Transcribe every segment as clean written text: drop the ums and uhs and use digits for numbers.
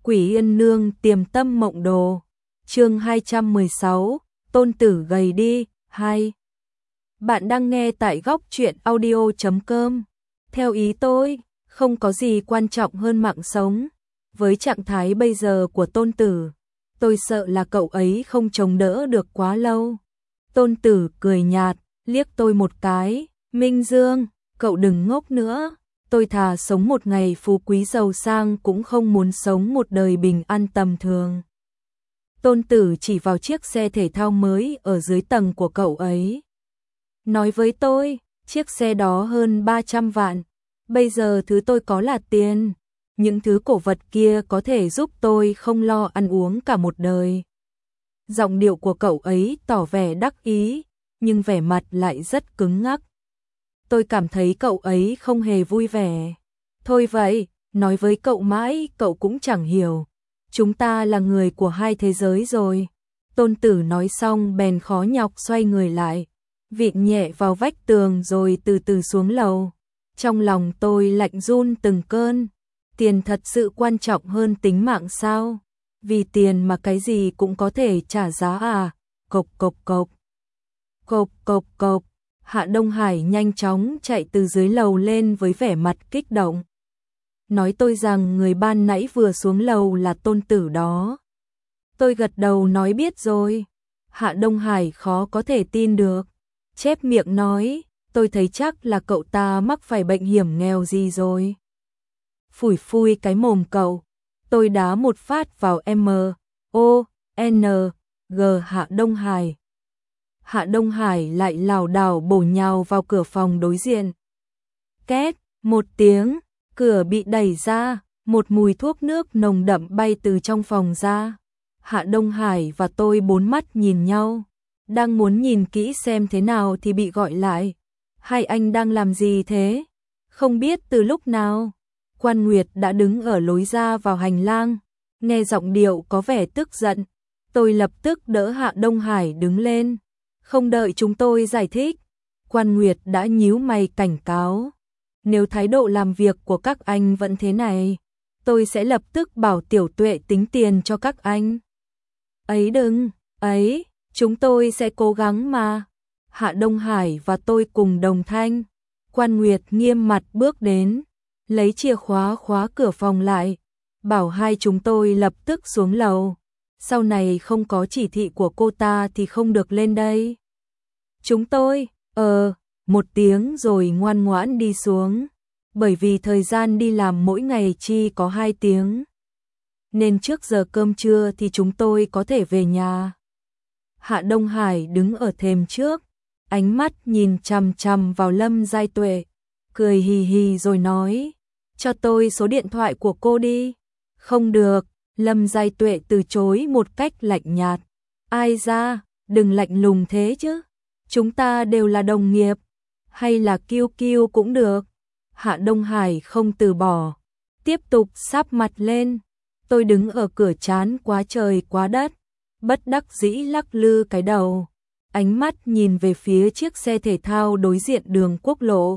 Quỷ Yên Nương Tiềm Tâm Mộng Đồ. Chương 216, Tôn Tử gầy đi, 2. Bạn đang nghe tại góc truyện audio.com. Theo ý tôi, không có gì quan trọng hơn mạng sống. Với trạng thái bây giờ của Tôn Tử, tôi sợ là cậu ấy không chống đỡ được quá lâu. Tôn Tử cười nhạt, liếc tôi một cái, Minh Dương, cậu đừng ngốc nữa. Tôi thà sống một ngày phú quý giàu sang cũng không muốn sống một đời bình an tầm thường. Tôn Tử chỉ vào chiếc xe thể thao mới ở dưới tầng của cậu ấy. Nói với tôi, chiếc xe đó hơn 300 vạn. Bây giờ thứ tôi có là tiền. Những thứ cổ vật kia có thể giúp tôi không lo ăn uống cả một đời. Giọng điệu của cậu ấy tỏ vẻ đắc ý, nhưng vẻ mặt lại rất cứng ngắc. Tôi cảm thấy cậu ấy không hề vui vẻ. Thôi vậy, nói với cậu mãi cậu cũng chẳng hiểu. Chúng ta là người của hai thế giới rồi. Tôn Tử nói xong bèn khó nhọc xoay người lại, vịn nhẹ vào vách tường rồi từ từ xuống lầu. Trong lòng tôi lạnh run từng cơn. Tiền thật sự quan trọng hơn tính mạng sao? Vì tiền mà cái gì cũng có thể trả giá à? Cộc cộc cộc. Cộc cộc cộc. Hạ Đông Hải nhanh chóng chạy từ dưới lầu lên với vẻ mặt kích động. Nói tôi rằng người ban nãy vừa xuống lầu là Tôn Tử đó. Tôi gật đầu nói biết rồi. Hạ Đông Hải khó có thể tin được. Chép miệng nói, tôi thấy chắc là cậu ta mắc phải bệnh hiểm nghèo gì rồi. Phủi phui cái mồm cậu. Tôi đá một phát vào M.O.N.G. Hạ Đông Hải. Hạ Đông Hải lại lảo đảo bổ nhào vào cửa phòng đối diện. Két, một tiếng, cửa bị đẩy ra, một mùi thuốc nước nồng đậm bay từ trong phòng ra. Hạ Đông Hải và tôi bốn mắt nhìn nhau, đang muốn nhìn kỹ xem thế nào thì bị gọi lại. Hai anh đang làm gì thế? Không biết từ lúc nào, Quan Nguyệt đã đứng ở lối ra vào hành lang, nghe giọng điệu có vẻ tức giận. Tôi lập tức đỡ Hạ Đông Hải đứng lên. Không đợi chúng tôi giải thích, Quan Nguyệt đã nhíu mày cảnh cáo. Nếu thái độ làm việc của các anh vẫn thế này, tôi sẽ lập tức bảo Tiểu Tuệ tính tiền cho các anh. Ấy đừng, ấy, chúng tôi sẽ cố gắng mà. Hạ Đông Hải và tôi cùng đồng thanh. Quan Nguyệt nghiêm mặt bước đến, lấy chìa khóa khóa cửa phòng lại, bảo hai chúng tôi lập tức xuống lầu. Sau này không có chỉ thị của cô ta thì không được lên đây. Chúng tôi, một tiếng rồi ngoan ngoãn đi xuống. Bởi vì thời gian đi làm mỗi ngày chỉ có 2 tiếng. Nên trước giờ cơm trưa thì chúng tôi có thể về nhà. Hạ Đông Hải đứng ở thềm trước, ánh mắt nhìn chằm chằm vào Lâm Giai Tuệ, cười hì hì rồi nói, cho tôi số điện thoại của cô đi. Không được. Lâm Giai Tuệ từ chối một cách lạnh nhạt. Ai ra, đừng lạnh lùng thế chứ. Chúng ta đều là đồng nghiệp. Hay là kiêu kiêu cũng được. Hạ Đông Hải không từ bỏ, tiếp tục sáp mặt lên. Tôi đứng ở cửa chán quá trời quá đất, bất đắc dĩ lắc lư cái đầu. Ánh mắt nhìn về phía chiếc xe thể thao đối diện đường quốc lộ.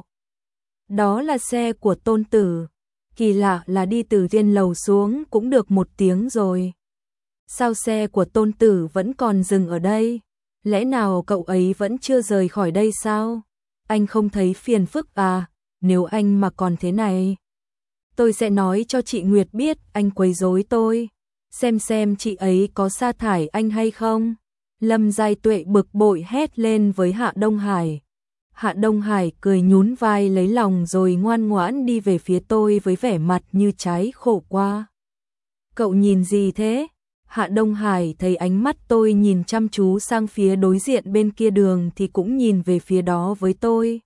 Đó là xe của Tôn Tử. Kỳ lạ là đi từ trên lầu xuống cũng được 1 tiếng rồi. Sao xe của Tôn Tử vẫn còn dừng ở đây? Lẽ nào cậu ấy vẫn chưa rời khỏi đây sao? Anh không thấy phiền phức à? Nếu anh mà còn thế này, tôi sẽ nói cho chị Nguyệt biết anh quấy rối tôi. Xem chị ấy có sa thải anh hay không? Lâm Giai Tuệ bực bội hét lên với Hạ Đông Hải. Hạ Đông Hải cười nhún vai lấy lòng rồi ngoan ngoãn đi về phía tôi với vẻ mặt như trái khổ qua. Cậu nhìn gì thế? Hạ Đông Hải thấy ánh mắt tôi nhìn chăm chú sang phía đối diện bên kia đường thì cũng nhìn về phía đó với tôi.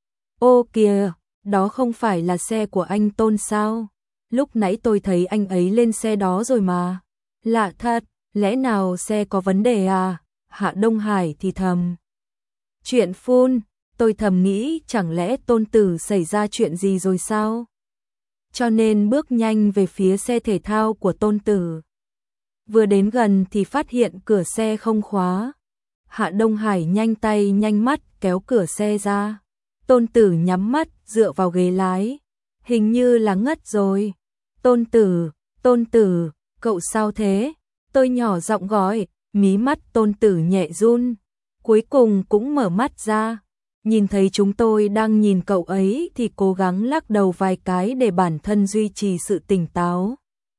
Ô kìa, đó không phải là xe của anh Tôn sao? Lúc nãy tôi thấy anh ấy lên xe đó rồi mà. Lạ thật, lẽ nào xe có vấn đề à? Hạ Đông Hải thì thầm. Chuyện phun. Tôi thầm nghĩ chẳng lẽ Tôn Tử xảy ra chuyện gì rồi sao? Cho nên bước nhanh về phía xe thể thao của Tôn Tử. Vừa đến gần thì phát hiện cửa xe không khóa. Hạ Đông Hải nhanh tay nhanh mắt kéo cửa xe ra. Tôn Tử nhắm mắt dựa vào ghế lái. Hình như là ngất rồi. Tôn Tử, Cậu sao thế? Tôi nhỏ giọng gọi, mí mắt Tôn Tử nhẹ run. Cuối cùng cũng mở mắt ra. Nhìn thấy chúng tôi đang nhìn cậu ấy thì cố gắng lắc đầu vài cái để bản thân duy trì sự tỉnh táo.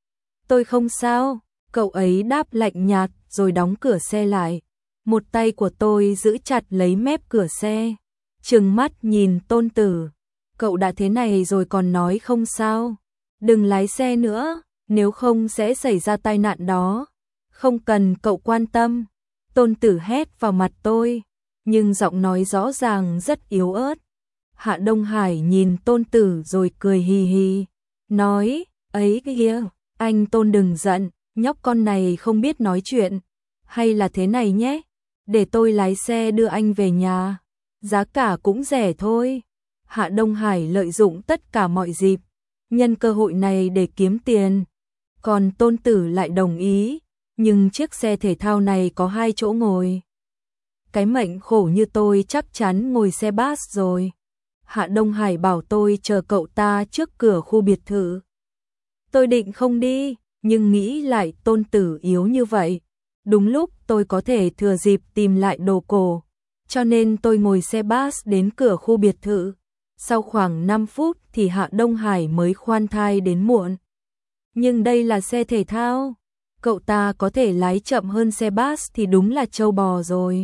Tôi không sao, cậu ấy đáp lạnh nhạt rồi đóng cửa xe lại. Một tay của tôi giữ chặt lấy mép cửa xe, trừng mắt nhìn Tôn Tử. Cậu đã thế này rồi còn nói không sao. Đừng lái xe nữa, nếu không sẽ xảy ra tai nạn đó. Không cần cậu quan tâm. Tôn Tử hét vào mặt tôi, nhưng giọng nói rõ ràng rất yếu ớt. Hạ Đông Hải nhìn Tôn Tử rồi cười hì hì, nói, ấy kìa, anh Tôn đừng giận, nhóc con này không biết nói chuyện. Hay là thế này nhé, để tôi lái xe đưa anh về nhà, giá cả cũng rẻ thôi. Hạ Đông Hải lợi dụng tất cả mọi dịp, nhân cơ hội này để kiếm tiền. Còn Tôn Tử lại đồng ý, nhưng chiếc xe thể thao này có 2 chỗ ngồi. Cái mệnh khổ như tôi chắc chắn ngồi xe bus rồi. Hạ Đông Hải bảo tôi chờ cậu ta trước cửa khu biệt thự. Tôi định không đi, nhưng nghĩ lại Tôn Tử yếu như vậy. Đúng lúc tôi có thể thừa dịp tìm lại đồ cổ, cho nên tôi ngồi xe bus đến cửa khu biệt thự. Sau khoảng 5 phút thì Hạ Đông Hải mới khoan thai đến muộn. Nhưng đây là xe thể thao, cậu ta có thể lái chậm hơn xe bus thì đúng là trâu bò rồi.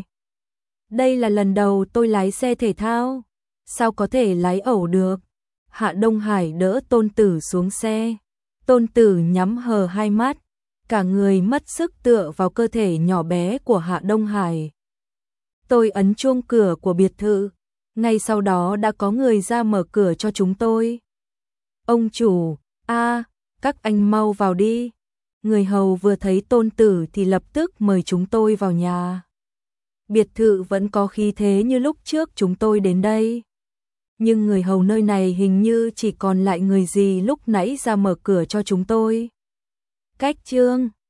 Đây là lần đầu tôi lái xe thể thao, sao có thể lái ẩu được. Hạ Đông Hải đỡ Tôn Tử xuống xe. Tôn Tử nhắm hờ hai mắt, cả người mất sức tựa vào cơ thể nhỏ bé của Hạ Đông Hải. Tôi ấn chuông cửa của biệt thự, ngay sau đó đã có người ra mở cửa cho chúng tôi. Ông chủ, các anh mau vào đi. Người hầu vừa thấy Tôn Tử thì lập tức mời chúng tôi vào nhà. Biệt thự vẫn có khí thế như lúc trước chúng tôi đến đây. Nhưng người hầu nơi này hình như chỉ còn lại người gì lúc nãy ra mở cửa cho chúng tôi. Cách chương